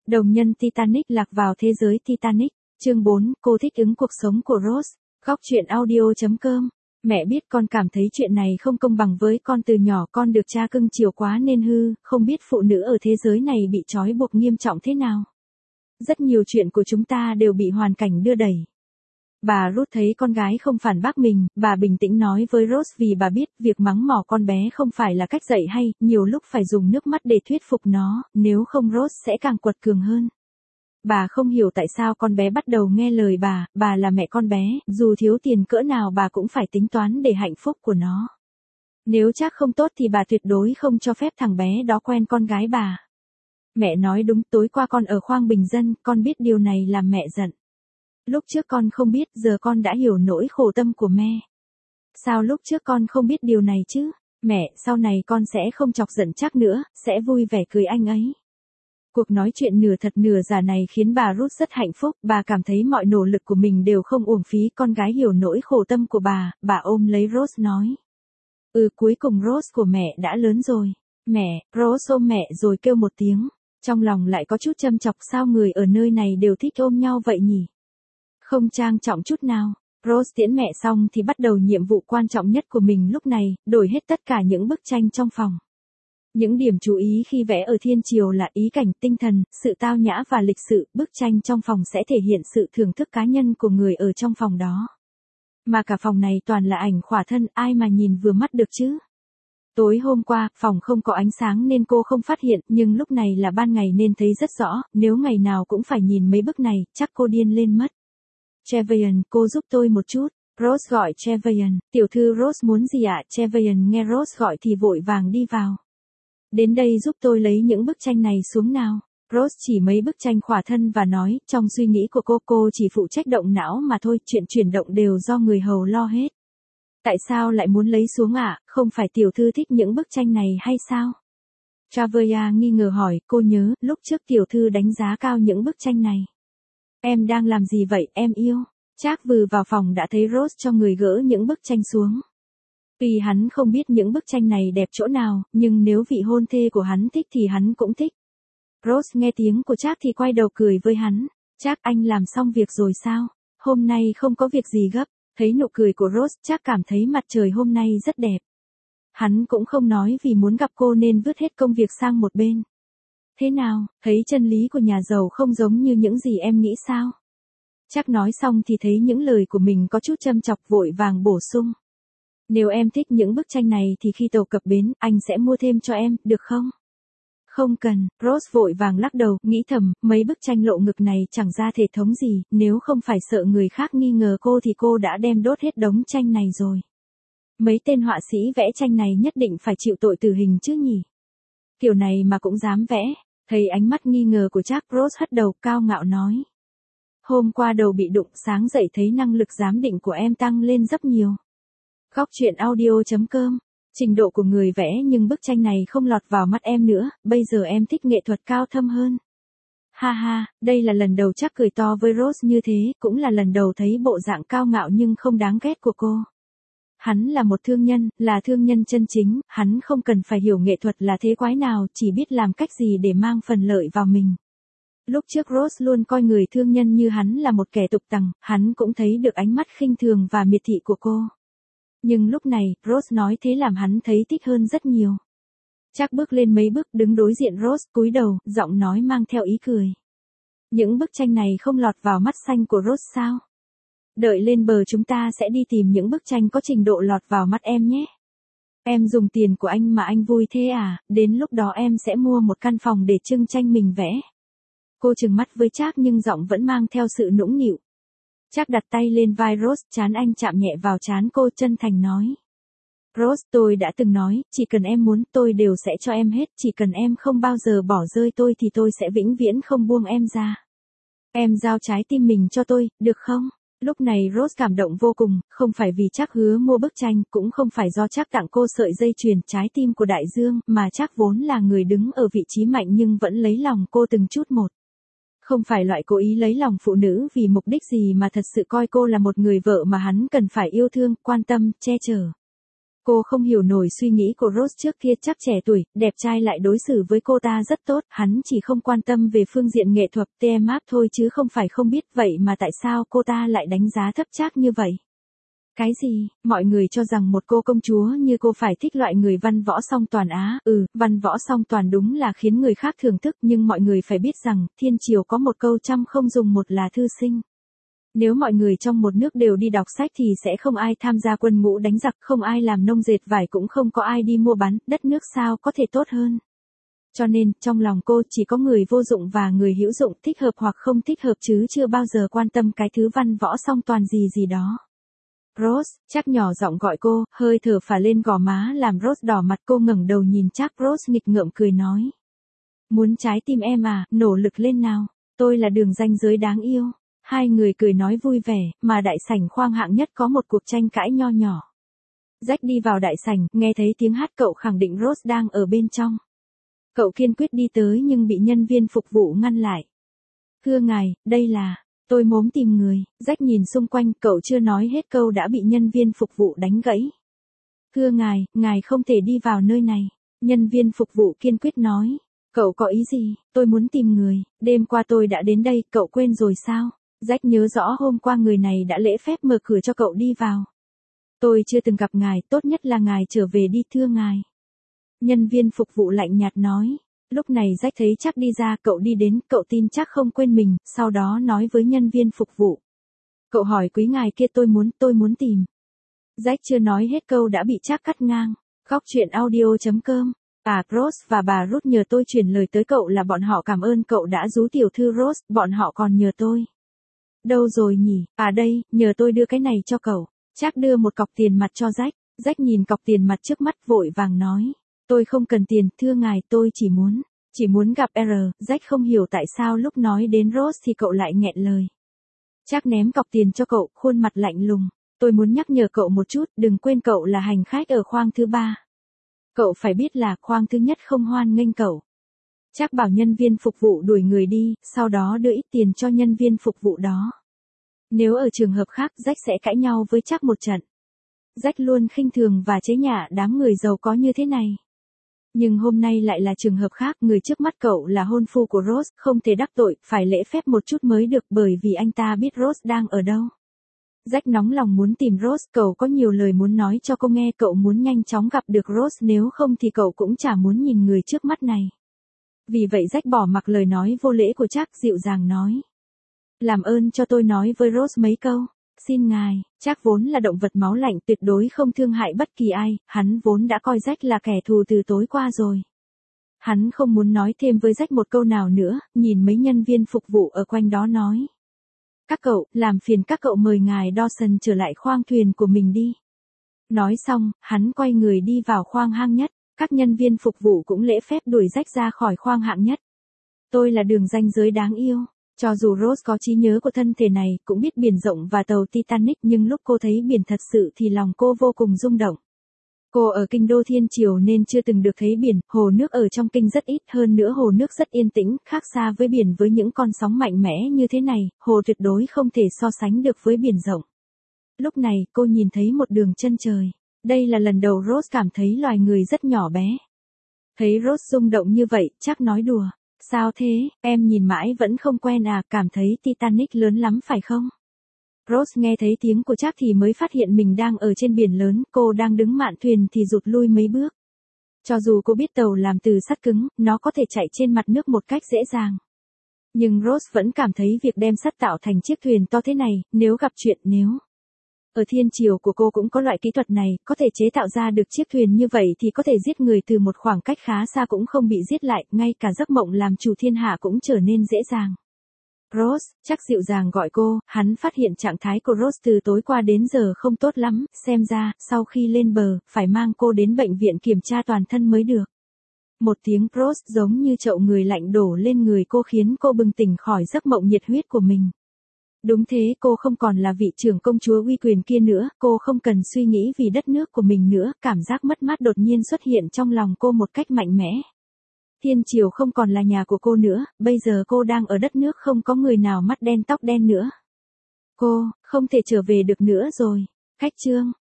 Đồng nhân Titanic lạc vào thế giới Titanic. Chương 4, cô thích ứng cuộc sống của Rose. Góc truyện audio.com. Mẹ biết con cảm thấy chuyện này không công bằng với con, từ nhỏ con được cha cưng chiều quá nên hư, không biết phụ nữ ở thế giới này bị trói buộc nghiêm trọng thế nào. Rất nhiều chuyện của chúng ta đều bị hoàn cảnh đưa đẩy. Bà Ruth thấy con gái không phản bác mình, bà bình tĩnh nói với Rose vì bà biết việc mắng mỏ con bé không phải là cách dạy hay, nhiều lúc phải dùng nước mắt để thuyết phục nó, nếu không Rose sẽ càng quật cường hơn. Bà không hiểu tại sao con bé bắt đầu nghe lời bà là mẹ con bé, dù thiếu tiền cỡ nào bà cũng phải tính toán để hạnh phúc của nó. Nếu chắc không tốt thì bà tuyệt đối không cho phép thằng bé đó quen con gái bà. Mẹ nói đúng, tối qua con ở khoang bình dân, con biết điều này làm mẹ giận. Lúc trước con không biết, giờ con đã hiểu nỗi khổ tâm của mẹ. Sao lúc trước con không biết điều này chứ? Mẹ, sau này con sẽ không chọc giận chắc nữa, sẽ vui vẻ cười anh ấy. Cuộc nói chuyện nửa thật nửa giả này khiến bà Ruth rất hạnh phúc, bà cảm thấy mọi nỗ lực của mình đều không uổng phí, con gái hiểu nỗi khổ tâm của bà ôm lấy Rose nói. Cuối cùng Rose của mẹ đã lớn rồi. Mẹ, Rose ôm mẹ rồi kêu một tiếng, trong lòng lại có chút châm chọc, sao người ở nơi này đều thích ôm nhau vậy nhỉ? Không trang trọng chút nào. Rose tiễn mẹ xong thì bắt đầu nhiệm vụ quan trọng nhất của mình lúc này, đổi hết tất cả những bức tranh trong phòng. Những điểm chú ý khi vẽ ở thiên triều là ý cảnh, tinh thần, sự tao nhã và lịch sự, bức tranh trong phòng sẽ thể hiện sự thưởng thức cá nhân của người ở trong phòng đó. Mà cả phòng này toàn là ảnh khỏa thân, ai mà nhìn vừa mắt được chứ? Tối hôm qua, phòng không có ánh sáng nên cô không phát hiện, nhưng lúc này là ban ngày nên thấy rất rõ, nếu ngày nào cũng phải nhìn mấy bức này, chắc cô điên lên mất. Trevelyan, cô giúp tôi một chút. Rose gọi Trevelyan, tiểu thư Rose muốn gì ạ? Trevelyan nghe Rose gọi thì vội vàng đi vào. Đến đây giúp tôi lấy những bức tranh này xuống nào. Rose chỉ mấy bức tranh khỏa thân và nói, trong suy nghĩ của cô chỉ phụ trách động não mà thôi, chuyện chuyển động đều do người hầu lo hết. Tại sao lại muốn lấy xuống ạ? Không phải tiểu thư thích những bức tranh này hay sao? Trevelyan nghi ngờ hỏi, cô nhớ, lúc trước tiểu thư đánh giá cao những bức tranh này. Em đang làm gì vậy, em yêu? Trác vừa vào phòng đã thấy Rose cho người gỡ những bức tranh xuống. Tuy hắn không biết những bức tranh này đẹp chỗ nào, nhưng nếu vị hôn thê của hắn thích thì hắn cũng thích. Rose nghe tiếng của Trác thì quay đầu cười với hắn. Trác, anh làm xong việc rồi sao? Hôm nay không có việc gì gấp. Thấy nụ cười của Rose, Trác cảm thấy mặt trời hôm nay rất đẹp. Hắn cũng không nói vì muốn gặp cô nên vứt hết công việc sang một bên. Thế nào, thấy chân lý của nhà giàu không giống như những gì em nghĩ sao? Trác nói xong thì thấy những lời của mình có chút châm chọc, vội vàng bổ sung. Nếu em thích những bức tranh này thì khi tàu cập bến, anh sẽ mua thêm cho em, được không? Không cần, Rose vội vàng lắc đầu, nghĩ thầm, mấy bức tranh lộ ngực này chẳng ra thể thống gì, nếu không phải sợ người khác nghi ngờ cô thì cô đã đem đốt hết đống tranh này rồi. Mấy tên họa sĩ vẽ tranh này nhất định phải chịu tội tử hình chứ nhỉ? Kiểu này mà cũng dám vẽ. Thấy ánh mắt nghi ngờ của Trác, Rose hất đầu, cao ngạo nói. Hôm qua đầu bị đụng, sáng dậy thấy năng lực giám định của em tăng lên rất nhiều. Góc truyện audio.com. Trình độ của người vẽ nhưng bức tranh này không lọt vào mắt em nữa, bây giờ em thích nghệ thuật cao thâm hơn. Ha ha, đây là lần đầu Trác cười to với Rose như thế, cũng là lần đầu thấy bộ dạng cao ngạo nhưng không đáng ghét của cô. Hắn là một thương nhân, là thương nhân chân chính, hắn không cần phải hiểu nghệ thuật là thế quái nào, chỉ biết làm cách gì để mang phần lợi vào mình. Lúc trước Rose luôn coi người thương nhân như hắn là một kẻ tục tằng, hắn cũng thấy được ánh mắt khinh thường và miệt thị của cô. Nhưng lúc này, Rose nói thế làm hắn thấy thích hơn rất nhiều. Trác bước lên mấy bước đứng đối diện Rose, cúi đầu, giọng nói mang theo ý cười. Những bức tranh này không lọt vào mắt xanh của Rose sao? Đợi lên bờ chúng ta sẽ đi tìm những bức tranh có trình độ lọt vào mắt em nhé. Em dùng tiền của anh mà anh vui thế à, đến lúc đó em sẽ mua một căn phòng để trưng tranh mình vẽ. Cô trừng mắt với Trác nhưng giọng vẫn mang theo sự nũng nịu. Trác đặt tay lên vai Rose, trán anh chạm nhẹ vào trán cô, chân thành nói. Rose, tôi đã từng nói, chỉ cần em muốn tôi đều sẽ cho em hết, chỉ cần em không bao giờ bỏ rơi tôi thì tôi sẽ vĩnh viễn không buông em ra. Em giao trái tim mình cho tôi, được không? Lúc này Rose cảm động vô cùng, không phải vì Trác hứa mua bức tranh, cũng không phải do Trác tặng cô sợi dây chuyền trái tim của đại dương, mà Trác vốn là người đứng ở vị trí mạnh nhưng vẫn lấy lòng cô từng chút một. Không phải loại cố ý lấy lòng phụ nữ vì mục đích gì mà thật sự coi cô là một người vợ mà hắn cần phải yêu thương, quan tâm, che chở. Cô không hiểu nổi suy nghĩ của Rose trước kia, chắc trẻ tuổi, đẹp trai lại đối xử với cô ta rất tốt, hắn chỉ không quan tâm về phương diện nghệ thuật TMAP thôi chứ không phải không biết, vậy mà tại sao cô ta lại đánh giá thấp Trác như vậy? Cái gì, mọi người cho rằng một cô công chúa như cô phải thích loại người văn võ song toàn á, văn võ song toàn đúng là khiến người khác thưởng thức, nhưng mọi người phải biết rằng, thiên triều có một câu trăm không dùng một là thư sinh. Nếu mọi người trong một nước đều đi đọc sách thì sẽ không ai tham gia quân ngũ đánh giặc, không ai làm nông dệt vải, cũng không có ai đi mua bán, đất nước sao có thể tốt hơn. Cho nên, trong lòng cô chỉ có người vô dụng và người hữu dụng, thích hợp hoặc không thích hợp chứ chưa bao giờ quan tâm cái thứ văn võ song toàn gì gì đó. Rose, Trác nhỏ giọng gọi cô, hơi thở phả lên gò má làm Rose đỏ mặt, cô ngẩng đầu nhìn Trác, Rose nghịch ngợm cười nói. Muốn trái tim em à, nỗ lực lên nào, tôi là đường ranh giới đáng yêu. Hai người cười nói vui vẻ, mà đại sảnh khoang hạng nhất có một cuộc tranh cãi nho nhỏ. Jack đi vào đại sảnh, nghe thấy tiếng hát cậu khẳng định Rose đang ở bên trong. Cậu kiên quyết đi tới nhưng bị nhân viên phục vụ ngăn lại. Thưa ngài, đây là, tôi mốm tìm người. Jack nhìn xung quanh, cậu chưa nói hết câu đã bị nhân viên phục vụ đánh gãy. Thưa ngài không thể đi vào nơi này. Nhân viên phục vụ kiên quyết nói. Cậu có ý gì, tôi muốn tìm người, đêm qua tôi đã đến đây, cậu quên rồi sao? Jack nhớ rõ hôm qua người này đã lễ phép mở cửa cho cậu đi vào. Tôi chưa từng gặp ngài, tốt nhất là ngài trở về đi, thưa ngài. Nhân viên phục vụ lạnh nhạt nói. Lúc này Jack thấy Trác đi ra, cậu đi đến, cậu tin Trác không quên mình, sau đó nói với nhân viên phục vụ. Cậu hỏi quý ngài kia, tôi muốn tìm. Jack chưa nói hết câu đã bị Trác cắt ngang. Góc truyện audio.com. Bà Rose và bà Ruth nhờ tôi truyền lời tới cậu là bọn họ cảm ơn cậu đã rú tiểu thư Rose, bọn họ còn nhờ tôi. Đâu rồi nhỉ, à đây, nhờ tôi đưa cái này cho cậu. Trác đưa một cọc tiền mặt cho Jack. Jack nhìn cọc tiền mặt trước mắt vội vàng nói. Tôi không cần tiền, thưa ngài, tôi chỉ muốn gặp R. Jack không hiểu tại sao lúc nói đến Rose thì cậu lại nghẹn lời. Trác ném cọc tiền cho cậu, khuôn mặt lạnh lùng. Tôi muốn nhắc nhở cậu một chút, đừng quên cậu là hành khách ở khoang thứ 3. Cậu phải biết là khoang thứ nhất không hoan nghênh cậu. Trác bảo nhân viên phục vụ đuổi người đi, sau đó đưa ít tiền cho nhân viên phục vụ đó. Nếu ở trường hợp khác, Jack sẽ cãi nhau với Trác một trận. Jack luôn khinh thường và chế nhạo đám người giàu có như thế này. Nhưng hôm nay lại là trường hợp khác, người trước mắt cậu là hôn phu của Rose, không thể đắc tội, phải lễ phép một chút mới được bởi vì anh ta biết Rose đang ở đâu. Jack nóng lòng muốn tìm Rose, cậu có nhiều lời muốn nói cho cô nghe, cậu muốn nhanh chóng gặp được Rose, nếu không thì cậu cũng chả muốn nhìn người trước mắt này. Vì vậy Jack bỏ mặc lời nói vô lễ của Trác, dịu dàng nói. Làm ơn cho tôi nói với Rose mấy câu. Xin ngài, Trác vốn là động vật máu lạnh, tuyệt đối không thương hại bất kỳ ai, hắn vốn đã coi Jack là kẻ thù từ tối qua rồi. Hắn không muốn nói thêm với Jack một câu nào nữa, nhìn mấy nhân viên phục vụ ở quanh đó nói. Các cậu, làm phiền các cậu mời ngài Dawson trở lại khoang thuyền của mình đi. Nói xong, hắn quay người đi vào khoang hạng nhất, các nhân viên phục vụ cũng lễ phép đuổi Jack ra khỏi khoang hạng nhất. Tôi là đường ranh giới đáng yêu. Cho dù Rose có trí nhớ của thân thể này, cũng biết biển rộng và tàu Titanic, nhưng lúc cô thấy biển thật sự thì lòng cô vô cùng rung động. Cô ở kinh đô thiên triều nên chưa từng được thấy biển, hồ nước ở trong kinh rất ít, hơn nữa hồ nước rất yên tĩnh, khác xa với biển với những con sóng mạnh mẽ như thế này, hồ tuyệt đối không thể so sánh được với biển rộng. Lúc này, cô nhìn thấy một đường chân trời. Đây là lần đầu Rose cảm thấy loài người rất nhỏ bé. Thấy Rose rung động như vậy, Trác nói đùa. Sao thế, em nhìn mãi vẫn không quen à, cảm thấy Titanic lớn lắm phải không? Rose nghe thấy tiếng của Trác thì mới phát hiện mình đang ở trên biển lớn, cô đang đứng mạn thuyền thì rụt lui mấy bước. Cho dù cô biết tàu làm từ sắt cứng, nó có thể chạy trên mặt nước một cách dễ dàng. Nhưng Rose vẫn cảm thấy việc đem sắt tạo thành chiếc thuyền to thế này, nếu gặp chuyện ở thiên triều của cô cũng có loại kỹ thuật này, có thể chế tạo ra được chiếc thuyền như vậy thì có thể giết người từ một khoảng cách khá xa cũng không bị giết lại, ngay cả giấc mộng làm chủ thiên hạ cũng trở nên dễ dàng. Rose, Trác dịu dàng gọi cô, hắn phát hiện trạng thái của Rose từ tối qua đến giờ không tốt lắm, xem ra, sau khi lên bờ, phải mang cô đến bệnh viện kiểm tra toàn thân mới được. Một tiếng Rose giống như chậu người lạnh đổ lên người cô khiến cô bừng tỉnh khỏi giấc mộng nhiệt huyết của mình. Đúng thế, cô không còn là vị trưởng công chúa uy quyền kia nữa, cô không cần suy nghĩ vì đất nước của mình nữa, cảm giác mất mát đột nhiên xuất hiện trong lòng cô một cách mạnh mẽ. Thiên triều không còn là nhà của cô nữa, bây giờ cô đang ở đất nước không có người nào mắt đen tóc đen nữa. Cô, không thể trở về được nữa rồi. Khách chương.